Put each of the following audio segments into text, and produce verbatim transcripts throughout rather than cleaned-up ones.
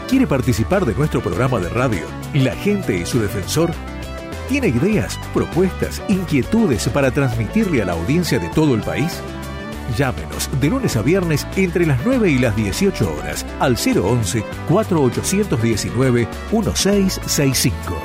¿Quiere participar de nuestro programa de radio, La Gente y su Defensor? ¿Tiene ideas, propuestas, inquietudes para transmitirle a la audiencia de todo el país? Llámenos de lunes a viernes entre las nueve y las dieciocho horas al cero once, cuatro ocho uno nueve, uno seis seis cinco.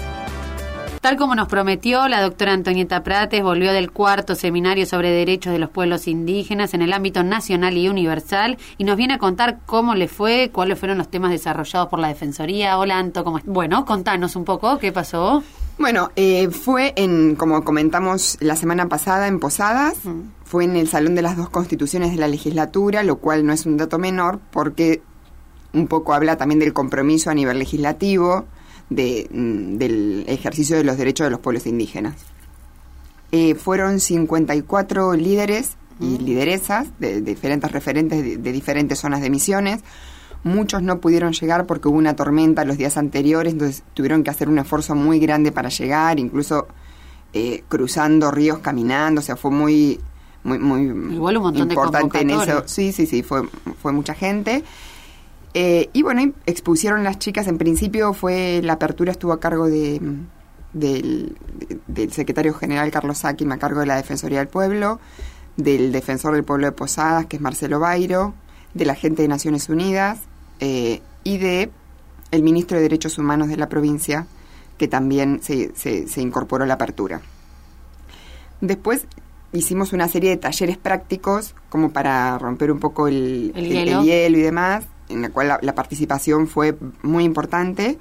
Tal como nos prometió, la doctora Antonieta Prates volvió del cuarto seminario sobre derechos de los pueblos indígenas en el ámbito nacional y universal y nos viene a contar cómo le fue, cuáles fueron los temas desarrollados por la Defensoría. Hola, Anto, ¿cómo estás? Bueno, contanos un poco, ¿qué pasó? Bueno, eh, fue en, como comentamos la semana pasada, en Posadas, mm. fue en el Salón de las Dos Constituciones de la Legislatura, lo cual no es un dato menor porque un poco habla también del compromiso a nivel legislativo, De, del ejercicio de los derechos de los pueblos indígenas. Eh, fueron cincuenta y cuatro líderes y lideresas de, de diferentes referentes de, de diferentes zonas de Misiones. Muchos no pudieron llegar porque hubo una tormenta los días anteriores, entonces tuvieron que hacer un esfuerzo muy grande para llegar, incluso eh, cruzando ríos, caminando, o sea, fue muy muy muy Igual un montón importante de en eso. Sí, sí, sí, fue fue mucha gente. Eh, y bueno, expusieron las chicas. En principio fue la apertura estuvo a cargo de, del, de, del secretario general Carlos Sáquim, a cargo de la Defensoría del Pueblo, del defensor del pueblo de Posadas, que es Marcelo Bairo, de la gente de Naciones Unidas eh, y de el ministro de Derechos Humanos de la provincia, que también se, se, se incorporó a la apertura. Después hicimos una serie de talleres prácticos como para romper un poco el, el, el, hielo. el hielo y demás, en la cual la, la participación fue muy importante.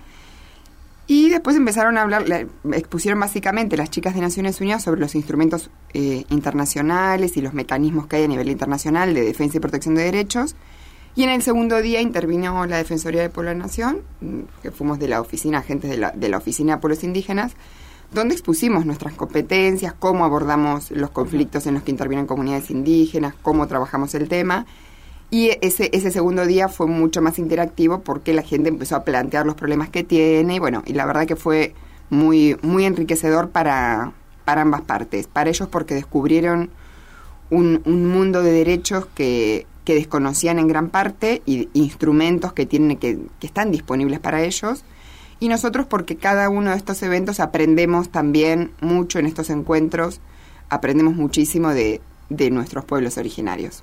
Y después empezaron a hablar, la, expusieron básicamente las chicas de Naciones Unidas sobre los instrumentos eh, internacionales y los mecanismos que hay a nivel internacional de defensa y protección de derechos. Y en el segundo día intervino la Defensoría del Pueblo de la Nación, que fuimos de la oficina, agentes de la, de la Oficina de Pueblos Indígenas, donde expusimos nuestras competencias, cómo abordamos los conflictos en los que intervienen comunidades indígenas, cómo trabajamos el tema. Y ese ese segundo día fue mucho más interactivo porque la gente empezó a plantear los problemas que tiene y bueno, y la verdad que fue muy muy enriquecedor para, para ambas partes. Para ellos porque descubrieron un, un mundo de derechos que, que desconocían en gran parte y instrumentos que tienen que, que están disponibles para ellos. Y nosotros porque cada uno de estos eventos aprendemos también mucho en estos encuentros, aprendemos muchísimo de, de nuestros pueblos originarios.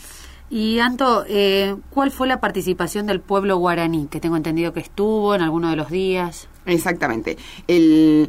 Y Anto, eh, ¿cuál fue la participación del pueblo guaraní? Que tengo entendido que estuvo en alguno de los días. Exactamente. El,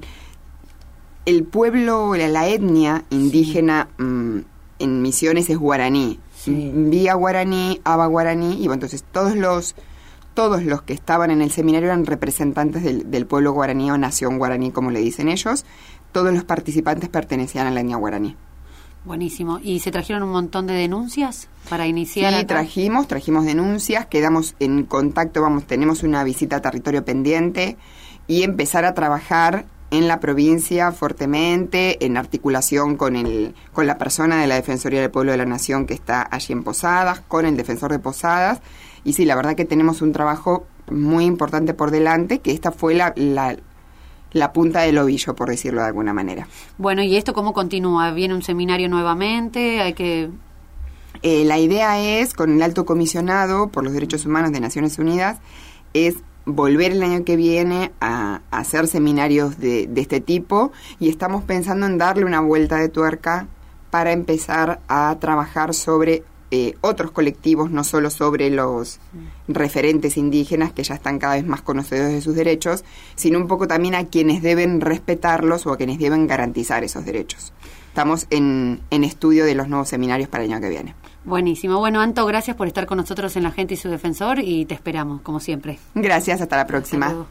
el pueblo, la, la etnia indígena sí. mmm, en Misiones es guaraní. Sí. Vía guaraní, aba guaraní, y bueno, entonces todos los todos los que estaban en el seminario eran representantes del, del pueblo guaraní o nación guaraní, como le dicen ellos. Todos los participantes pertenecían a la etnia guaraní. Buenísimo. ¿Y se trajeron un montón de denuncias para iniciar? Sí, acá? trajimos, trajimos denuncias, quedamos en contacto, vamos, tenemos una visita a territorio pendiente y empezar a trabajar en la provincia fuertemente, en articulación con el con la persona de la Defensoría del Pueblo de la Nación que está allí en Posadas, con el defensor de Posadas, y sí, la verdad que tenemos un trabajo muy importante por delante, que esta fue la... la la punta del ovillo, por decirlo de alguna manera. Bueno, ¿y esto cómo continúa? ¿Viene un seminario nuevamente? Hay que... Eh, la idea es, con el Alto Comisionado por los Derechos Humanos de Naciones Unidas, es volver el año que viene a, a hacer seminarios de, de este tipo, y estamos pensando en darle una vuelta de tuerca para empezar a trabajar sobre eh, otros colectivos, no solo sobre los referentes indígenas que ya están cada vez más conocedores de sus derechos, sino un poco también a quienes deben respetarlos o a quienes deben garantizar esos derechos. Estamos en, en estudio de los nuevos seminarios para el año que viene. Buenísimo. Bueno, Anto, gracias por estar con nosotros en La Gente y su Defensor y te esperamos, como siempre. Gracias, hasta la próxima. Hasta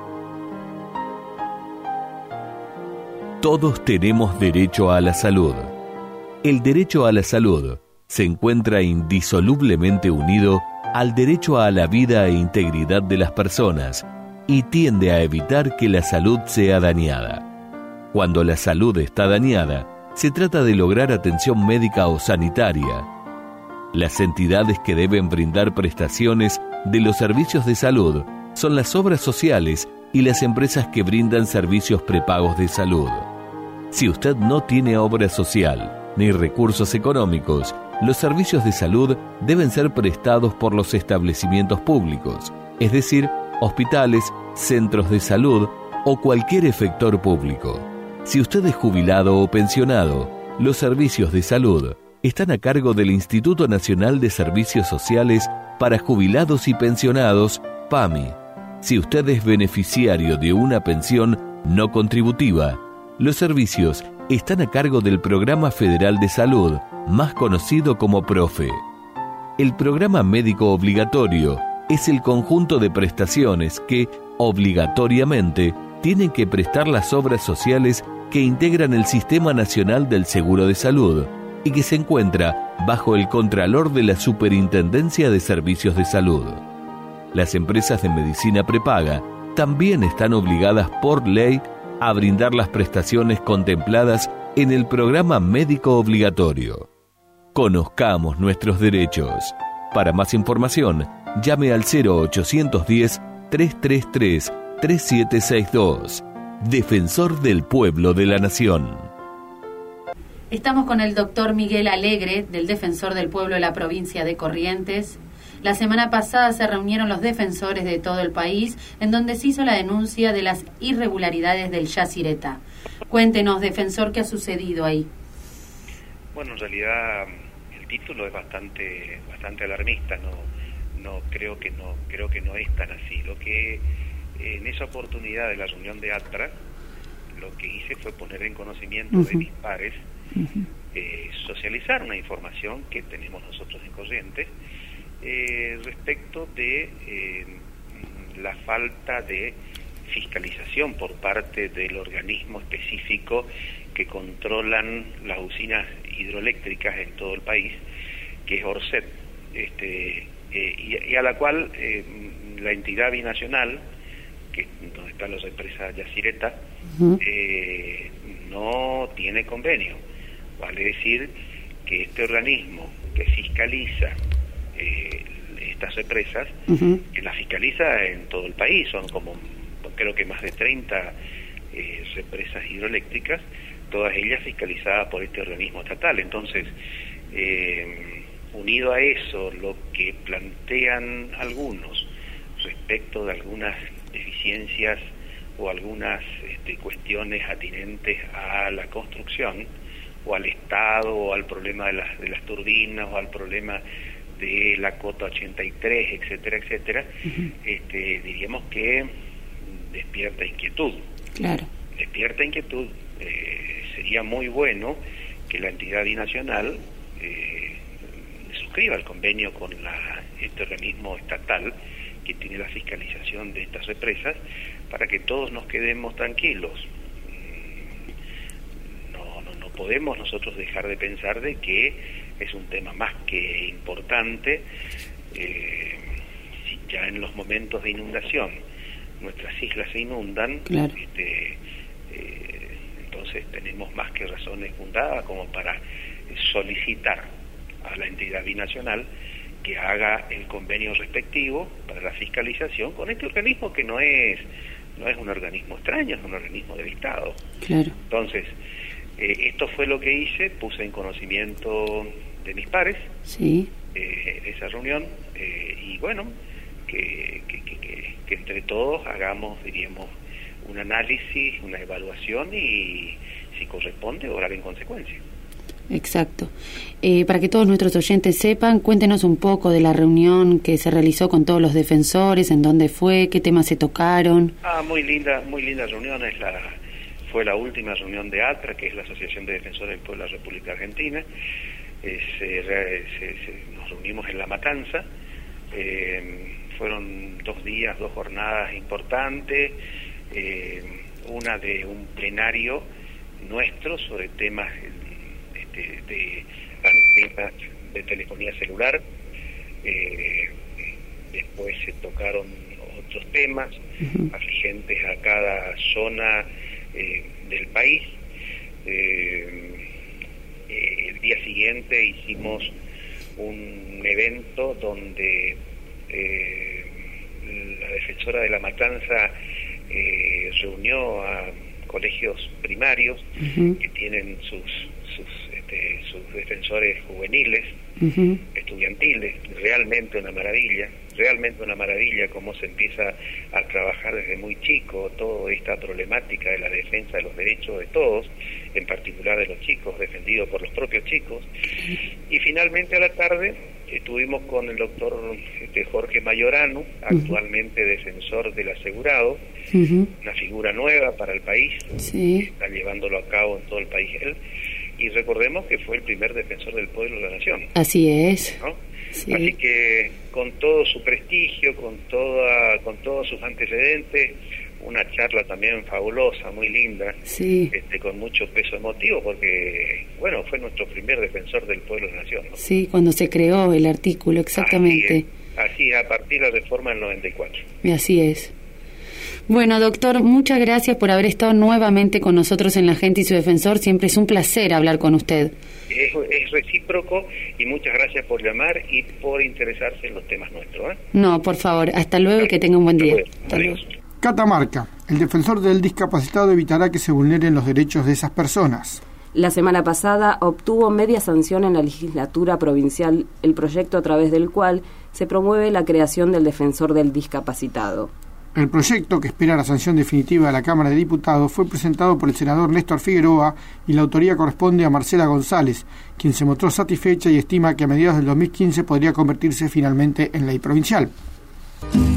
Todos tenemos derecho a la salud. El derecho a la salud se encuentra indisolublemente unido al derecho a la vida e integridad de las personas y tiende a evitar que la salud sea dañada. Cuando la salud está dañada, se trata de lograr atención médica o sanitaria. Las entidades que deben brindar prestaciones de los servicios de salud son las obras sociales y las empresas que brindan servicios prepagos de salud. Si usted no tiene obra social ni recursos económicos, los servicios de salud deben ser prestados por los establecimientos públicos. es decir, hospitales, centros de salud o cualquier efector público. Si usted es jubilado o pensionado, los servicios de salud están a cargo del Instituto Nacional de Servicios Sociales para Jubilados y Pensionados, PAMI. Si usted es beneficiario de una pensión no contributiva, los servicios están a cargo del Programa Federal de Salud, más conocido como PROFE. El programa médico obligatorio es el conjunto de prestaciones que, obligatoriamente, tienen que prestar las obras sociales que integran el Sistema Nacional del Seguro de Salud y que se encuentra bajo el Contralor de la Superintendencia de Servicios de Salud. Las empresas de medicina prepaga también están obligadas por ley a brindar las prestaciones contempladas en el programa médico obligatorio. Conozcamos nuestros derechos. Para más información, llame al cero ochocientos diez, trescientos treinta y tres, treinta y siete sesenta y dos. Defensor del Pueblo de la Nación. Estamos con el doctor Miguel Alegre, del Defensor del Pueblo de la provincia de Corrientes. La semana pasada se reunieron los defensores de todo el país, en donde se hizo la denuncia de las irregularidades del Yacyretá. Cuéntenos, defensor, ¿qué ha sucedido ahí? Bueno, en realidad el título es bastante bastante alarmista, no no creo que no creo que no es tan así. Lo que en esa oportunidad de la reunión de ATRA, lo que hice fue poner en conocimiento uh-huh. de mis pares, uh-huh. eh, socializar una información que tenemos nosotros en Corrientes, Eh, respecto de eh, la falta de fiscalización por parte del organismo específico que controlan las usinas hidroeléctricas en todo el país, que es ORSET, este, eh, y, y a la cual eh, la entidad binacional, que donde está la represa Yacyretá, uh-huh. eh, no tiene convenio. Vale decir que este organismo que fiscaliza Eh, estas represas, uh-huh. que las fiscaliza en todo el país, son como creo que más de treinta eh, represas hidroeléctricas, todas ellas fiscalizadas por este organismo estatal. Entonces, eh, unido a eso, lo que plantean algunos respecto de algunas deficiencias o algunas este, cuestiones atinentes a la construcción, o al Estado, o al problema de las, de las turbinas, o al problema de la cota ochenta y tres, etcétera, etcétera, uh-huh. este, diríamos que despierta inquietud. Claro. Despierta inquietud. Eh, sería muy bueno que la entidad binacional eh, suscriba el convenio con la, este organismo estatal que tiene la fiscalización de estas represas, para que todos nos quedemos tranquilos. No, no, no podemos nosotros dejar de pensar de que es un tema más que importante. Eh, si ya en los momentos de inundación nuestras islas se inundan, claro. este, eh, entonces tenemos más que razones fundadas como para solicitar a la entidad binacional que haga el convenio respectivo para la fiscalización con este organismo, que no es no es un organismo extraño, es un organismo del Estado. Claro. Entonces, Eh, esto fue lo que hice, puse en conocimiento de mis pares, sí. eh, esa reunión, eh, y bueno, que, que, que, que, que entre todos hagamos, diríamos, un análisis, una evaluación y, si corresponde, obrar en consecuencia. Exacto. Eh, para que todos nuestros oyentes sepan, cuéntenos un poco de la reunión que se realizó con todos los defensores, en dónde fue, qué temas se tocaron. Ah, muy linda, muy linda reunión, es la... Fue la última reunión de ATRA, que es la Asociación de Defensores del Pueblo de la República Argentina. Eh, se, se, se, nos reunimos en La Matanza. Eh, fueron dos días, dos jornadas importantes. Eh, una de un plenario nuestro sobre temas este, de antenas de telefonía celular. Eh, después se tocaron otros temas uh-huh. afligentes a cada zona Eh, del país. Eh, eh, el día siguiente hicimos un evento donde eh, la defensora de La Matanza eh, reunió a colegios primarios uh-huh. que tienen sus sus, este, sus defensores juveniles, uh-huh. estudiantiles, realmente una maravilla. realmente una maravilla cómo se empieza a trabajar desde muy chico toda esta problemática de la defensa de los derechos de todos, en particular de los chicos, defendido por los propios chicos. Y finalmente a la tarde estuvimos con el doctor este, Jorge Mayorano, actualmente uh-huh. defensor del asegurado, uh-huh. una figura nueva para el país, sí. está llevándolo a cabo en todo el país él, y recordemos que fue el primer defensor del pueblo de la nación. Así es. ¿No? Sí. Así que con todo su prestigio, con toda, con todos sus antecedentes, una charla también fabulosa, muy linda, sí. este, con mucho peso emotivo, porque, bueno, fue nuestro primer defensor del pueblo de la nación, ¿no? Sí, cuando se creó el artículo, exactamente. Así es, así a partir de la reforma del noventa y cuatro. Y así es. Bueno, doctor, muchas gracias por haber estado nuevamente con nosotros en La Gente y su Defensor. Siempre es un placer hablar con usted. Es, es recíproco y muchas gracias por llamar y por interesarse en los temas nuestros, ¿eh? No, por favor, hasta luego y que tenga un buen día. Hasta luego. Catamarca, el defensor del discapacitado evitará que se vulneren los derechos de esas personas. La semana pasada obtuvo media sanción en la legislatura provincial el proyecto a través del cual se promueve la creación del defensor del discapacitado. El proyecto, que espera la sanción definitiva de la Cámara de Diputados, fue presentado por el senador Néstor Figueroa y la autoría corresponde a Marcela González, quien se mostró satisfecha y estima que a mediados del dos mil quince podría convertirse finalmente en ley provincial.